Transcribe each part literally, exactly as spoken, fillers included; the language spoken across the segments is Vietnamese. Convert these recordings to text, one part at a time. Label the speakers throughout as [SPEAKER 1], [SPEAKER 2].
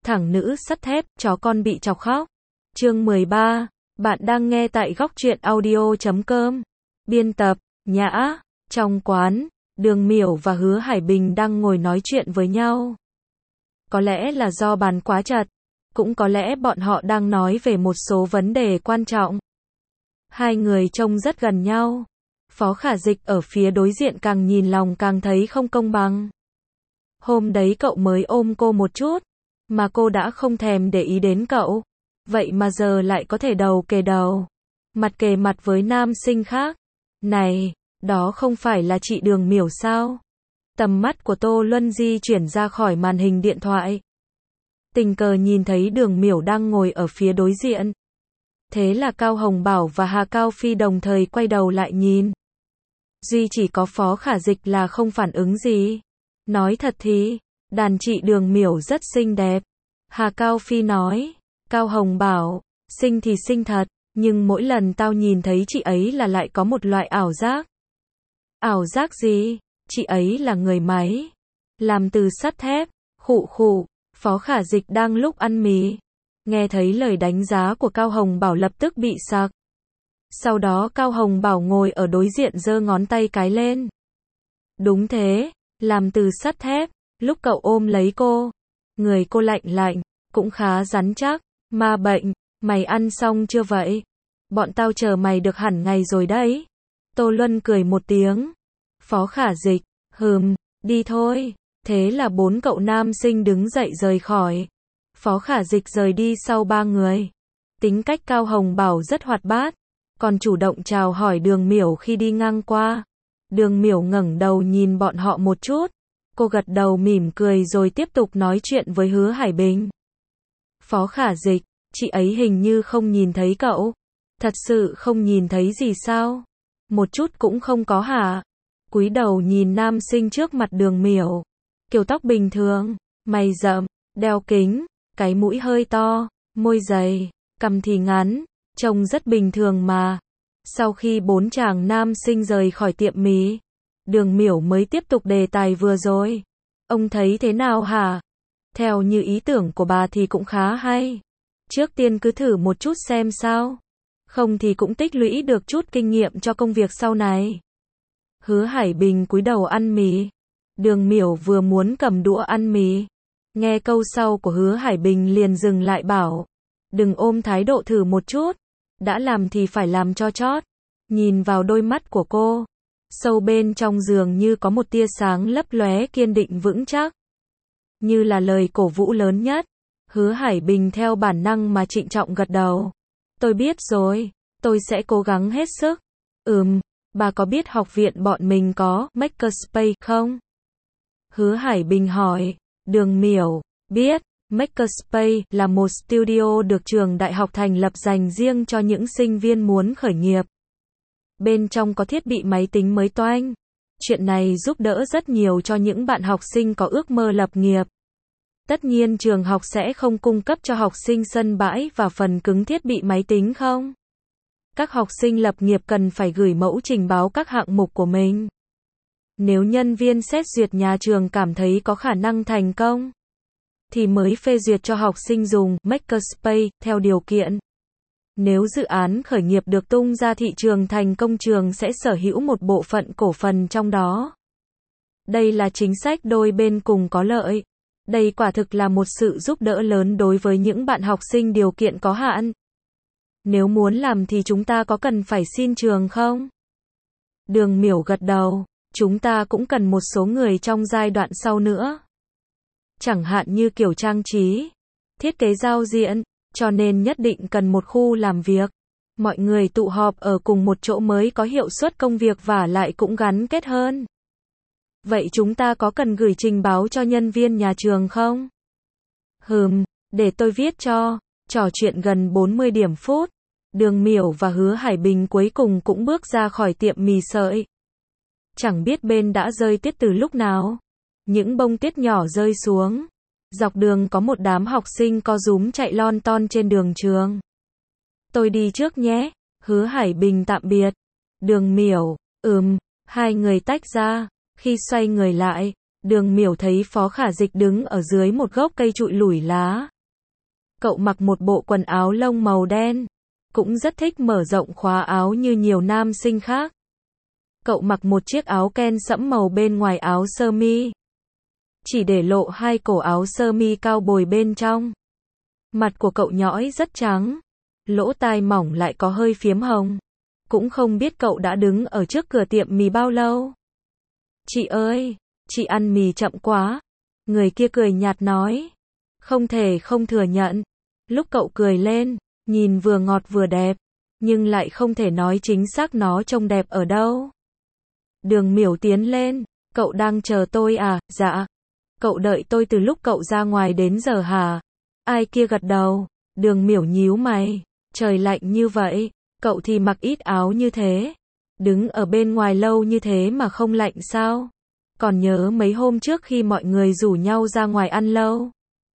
[SPEAKER 1] Thẳng nữ sắt thép, chó con bị chọc khóc. Chương mười ba, bạn đang nghe tại góc truyện audio chấm com. Biên tập, Nhã. Trong quán, Đường Miểu và Hứa Hải Bình đang ngồi nói chuyện với nhau. Có lẽ là do bàn quá chật, cũng có lẽ bọn họ đang nói về một số vấn đề quan trọng. Hai người trông rất gần nhau. Phó Khả Dịch ở phía đối diện càng nhìn lòng càng thấy không công bằng. Hôm đấy cậu mới ôm cô một chút, mà cô đã không thèm để ý đến cậu. Vậy mà giờ lại có thể đầu kề đầu, mặt kề mặt với nam sinh khác. Này, đó không phải là chị Đường Miểu sao? Tầm mắt của Tô Luân di chuyển ra khỏi màn hình điện thoại. Tình cờ nhìn thấy Đường Miểu đang ngồi ở phía đối diện. Thế là Cao Hồng Bảo và Hà Cao Phi đồng thời quay đầu lại nhìn. Duy chỉ có Phó Khả Dịch là không phản ứng gì. Nói thật thì, đàn chị Đường Miểu rất xinh đẹp. Hà Cao Phi nói. Cao Hồng Bảo, xinh thì xinh thật, nhưng mỗi lần tao nhìn thấy chị ấy là lại có một loại ảo giác. Ảo giác gì? Chị ấy là người máy, làm từ sắt thép. Khụ khụ. Phó Khả Dịch đang lúc ăn mì, nghe thấy lời đánh giá của Cao Hồng Bảo lập tức bị sặc. Sau đó Cao Hồng Bảo ngồi ở đối diện giơ ngón tay cái lên. Đúng thế, làm từ sắt thép. Lúc cậu ôm lấy cô, người cô lạnh lạnh, cũng khá rắn chắc. Ma bệnh, mày ăn xong chưa vậy? Bọn tao chờ mày được hẳn ngày rồi đấy. Tô Luân cười một tiếng. Phó Khả Dịch, hừm, đi thôi. Thế là bốn cậu nam sinh đứng dậy rời khỏi. Phó Khả Dịch rời đi sau ba người. Tính cách Cao Hồng Bảo rất hoạt bát, còn chủ động chào hỏi Đường Miểu khi đi ngang qua. Đường Miểu ngẩng đầu nhìn bọn họ một chút. Cô gật đầu mỉm cười rồi tiếp tục nói chuyện với Hứa Hải Bình. Phó Khả Dịch, chị ấy hình như không nhìn thấy cậu. Thật sự không nhìn thấy gì sao? Một chút cũng không có hả? Cúi đầu nhìn nam sinh trước mặt Đường Miểu. Kiểu tóc bình thường, mày rậm, đeo kính, cái mũi hơi to, môi dày, cằm thì ngắn, trông rất bình thường mà. Sau khi bốn chàng nam sinh rời khỏi tiệm mì, Đường Miểu mới tiếp tục đề tài vừa rồi. Ông thấy thế nào hả? Theo như ý tưởng của bà thì cũng khá hay. Trước tiên cứ thử một chút xem sao. Không thì cũng tích lũy được chút kinh nghiệm cho công việc sau này. Hứa Hải Bình cúi đầu ăn mì. Đường Miểu vừa muốn cầm đũa ăn mì, nghe câu sau của Hứa Hải Bình liền dừng lại bảo. Đừng ôm thái độ thử một chút. Đã làm thì phải làm cho chót. Nhìn vào đôi mắt của cô, sâu bên trong dường như có một tia sáng lấp lóe kiên định vững chắc. Như là lời cổ vũ lớn nhất. Hứa Hải Bình theo bản năng mà trịnh trọng gật đầu. Tôi biết rồi, tôi sẽ cố gắng hết sức. Ừm, bà có biết học viện bọn mình có Makerspace không? Hứa Hải Bình hỏi. Đường Miểu, biết. Makerspace là một studio được trường đại học thành lập dành riêng cho những sinh viên muốn khởi nghiệp. Bên trong có thiết bị máy tính mới toanh. Chuyện này giúp đỡ rất nhiều cho những bạn học sinh có ước mơ lập nghiệp. Tất nhiên trường học sẽ không cung cấp cho học sinh sân bãi và phần cứng thiết bị máy tính không? Các học sinh lập nghiệp cần phải gửi mẫu trình báo các hạng mục của mình. Nếu nhân viên xét duyệt nhà trường cảm thấy có khả năng thành công, thì mới phê duyệt cho học sinh dùng Makerspace theo điều kiện. Nếu dự án khởi nghiệp được tung ra thị trường thành công, trường sẽ sở hữu một bộ phận cổ phần trong đó. Đây là chính sách đôi bên cùng có lợi. Đây quả thực là một sự giúp đỡ lớn đối với những bạn học sinh điều kiện có hạn. Nếu muốn làm thì chúng ta có cần phải xin trường không? Đường Miểu gật đầu. Chúng ta cũng cần một số người trong giai đoạn sau nữa. Chẳng hạn như kiểu trang trí, thiết kế giao diện, cho nên nhất định cần một khu làm việc. Mọi người tụ họp ở cùng một chỗ mới có hiệu suất công việc và lại cũng gắn kết hơn. Vậy chúng ta có cần gửi trình báo cho nhân viên nhà trường không? Hừm, để tôi viết cho. Trò chuyện gần bốn mươi điểm phút. Đường Miểu và Hứa Hải Bình cuối cùng cũng bước ra khỏi tiệm mì sợi. Chẳng biết bên đã rơi tuyết từ lúc nào. Những bông tuyết nhỏ rơi xuống. Dọc đường có một đám học sinh co rúm chạy lon ton trên đường trường. Tôi đi trước nhé. Hứa Hải Bình tạm biệt. Đường Miểu, ừm, hai người tách ra. Khi xoay người lại, Đường Miểu thấy Phó Khả Dịch đứng ở dưới một gốc cây trụi lủi lá. Cậu mặc một bộ quần áo lông màu đen, cũng rất thích mở rộng khóa áo như nhiều nam sinh khác. Cậu mặc một chiếc áo ken sẫm màu bên ngoài áo sơ mi, chỉ để lộ hai cổ áo sơ mi cao bồi bên trong. Mặt của cậu nhõi rất trắng, lỗ tai mỏng lại có hơi phiếm hồng. Cũng không biết cậu đã đứng ở trước cửa tiệm mì bao lâu. Chị ơi, chị ăn mì chậm quá. Người kia cười nhạt nói. Không thể không thừa nhận. Lúc cậu cười lên, nhìn vừa ngọt vừa đẹp, nhưng lại không thể nói chính xác nó trông đẹp ở đâu. Đường Miểu tiến lên. Cậu đang chờ tôi à? Dạ. Cậu đợi tôi từ lúc cậu ra ngoài đến giờ hả? Ai kia gật đầu. Đường Miểu nhíu mày. Trời lạnh như vậy, cậu thì mặc ít áo như thế. Đứng ở bên ngoài lâu như thế mà không lạnh sao? Còn nhớ mấy hôm trước khi mọi người rủ nhau ra ngoài ăn lâu,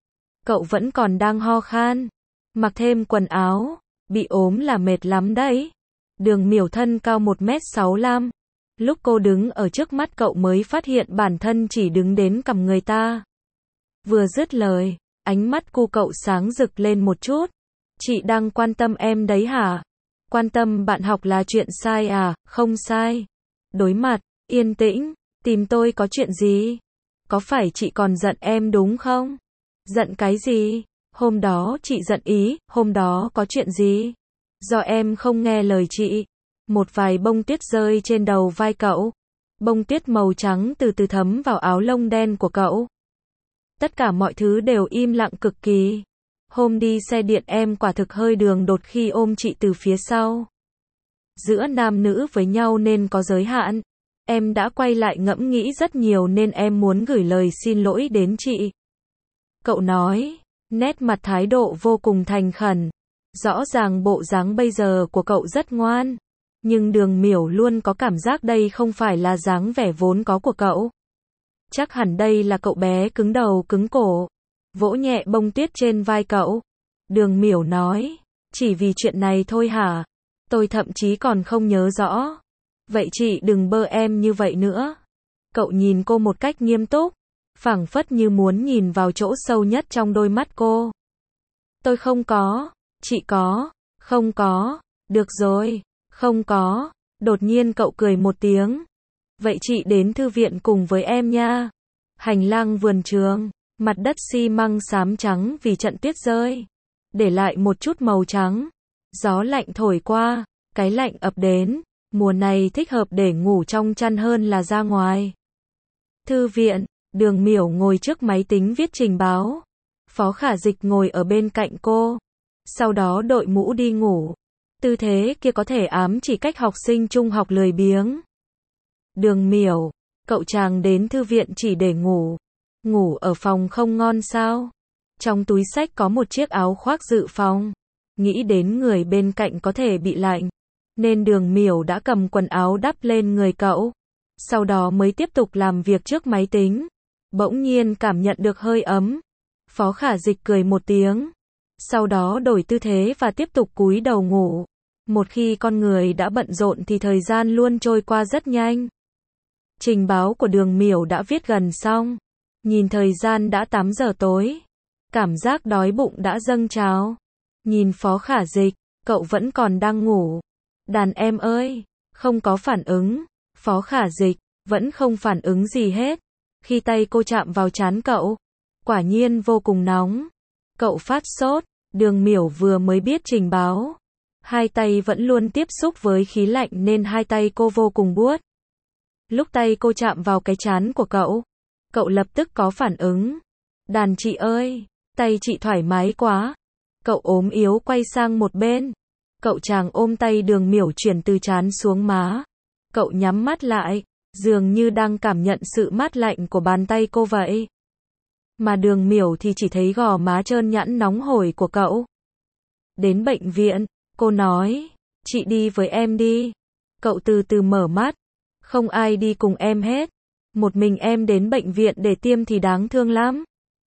[SPEAKER 1] cậu vẫn còn đang ho khan. Mặc thêm quần áo, bị ốm là mệt lắm đấy. Đường Miểu thân cao một mét sáu mươi lăm. Lúc cô đứng ở trước mắt cậu mới phát hiện bản thân chỉ đứng đến cằm người ta. Vừa dứt lời, ánh mắt cô cậu sáng rực lên một chút. Chị đang quan tâm em đấy hả? Quan tâm bạn học là chuyện sai à? Không sai. Đối mặt, yên tĩnh, tìm tôi có chuyện gì? Có phải chị còn giận em đúng không? Giận cái gì? Hôm đó chị giận ý, hôm đó có chuyện gì? Do em không nghe lời chị. Một vài bông tuyết rơi trên đầu vai cậu. Bông tuyết màu trắng từ từ thấm vào áo lông đen của cậu. Tất cả mọi thứ đều im lặng cực kỳ. Hôm đi xe điện em quả thực hơi đường đột khi ôm chị từ phía sau. Giữa nam nữ với nhau nên có giới hạn. Em đã quay lại ngẫm nghĩ rất nhiều nên em muốn gửi lời xin lỗi đến chị. Cậu nói, nét mặt thái độ vô cùng thành khẩn. Rõ ràng bộ dáng bây giờ của cậu rất ngoan. Nhưng Đường Miểu luôn có cảm giác đây không phải là dáng vẻ vốn có của cậu. Chắc hẳn đây là cậu bé cứng đầu cứng cổ. Vỗ nhẹ bông tuyết trên vai cậu. Đường Miểu nói, chỉ vì chuyện này thôi hả? Tôi thậm chí còn không nhớ rõ. Vậy chị đừng bơ em như vậy nữa. Cậu nhìn cô một cách nghiêm túc, phảng phất như muốn nhìn vào chỗ sâu nhất trong đôi mắt cô. Tôi không có, chị có, không có, được rồi, không có. Đột nhiên cậu cười một tiếng. Vậy chị đến thư viện cùng với em nha. Hành lang vườn trường. Mặt đất xi măng xám trắng vì trận tuyết rơi, để lại một chút màu trắng. Gió lạnh thổi qua, cái lạnh ập đến. Mùa này thích hợp để ngủ trong chăn hơn là ra ngoài. Thư viện, Đường Miểu ngồi trước máy tính viết trình báo. Phó Khả Dịch ngồi ở bên cạnh cô. Sau đó đội mũ đi ngủ. Tư thế kia có thể ám chỉ cách học sinh trung học lười biếng. Đường Miểu, cậu chàng đến thư viện chỉ để ngủ. Ngủ ở phòng không ngon sao? Trong túi xách có một chiếc áo khoác dự phòng. Nghĩ đến người bên cạnh có thể bị lạnh, nên Đường Miểu đã cầm quần áo đắp lên người cậu. Sau đó mới tiếp tục làm việc trước máy tính. Bỗng nhiên cảm nhận được hơi ấm. Phó Khả Dịch cười một tiếng. Sau đó đổi tư thế và tiếp tục cúi đầu ngủ. Một khi con người đã bận rộn thì thời gian luôn trôi qua rất nhanh. Trình báo của Đường Miểu đã viết gần xong. Nhìn thời gian đã tám giờ tối. Cảm giác đói bụng đã dâng trào. Nhìn Phó Khả Dịch, cậu vẫn còn đang ngủ. Đàn em ơi, không có phản ứng. Phó Khả Dịch, vẫn không phản ứng gì hết. Khi tay cô chạm vào trán cậu, quả nhiên vô cùng nóng. Cậu phát sốt. Đường Miểu vừa mới biết trình báo. Hai tay vẫn luôn tiếp xúc với khí lạnh nên hai tay cô vô cùng buốt. Lúc tay cô chạm vào cái trán của cậu, cậu lập tức có phản ứng. Đàn chị ơi, tay chị thoải mái quá. Cậu ốm yếu quay sang một bên. Cậu chàng ôm tay Đường Miểu chuyển từ trán xuống má. Cậu nhắm mắt lại, dường như đang cảm nhận sự mát lạnh của bàn tay cô vậy. Mà Đường Miểu thì chỉ thấy gò má trơn nhẵn nóng hổi của cậu. Đến bệnh viện, cô nói, chị đi với em đi. Cậu từ từ mở mắt. Không ai đi cùng em hết. Một mình em đến bệnh viện để tiêm thì đáng thương lắm.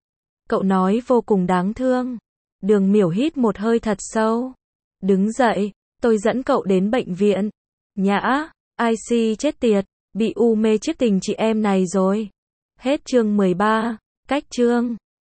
[SPEAKER 1] Cậu nói vô cùng đáng thương. Đường Miểu hít một hơi thật sâu. Đứng dậy, tôi dẫn cậu đến bệnh viện. Nhã, i xê chết tiệt, bị u mê trước tình chị em này rồi. Hết chương mười ba, cách chương.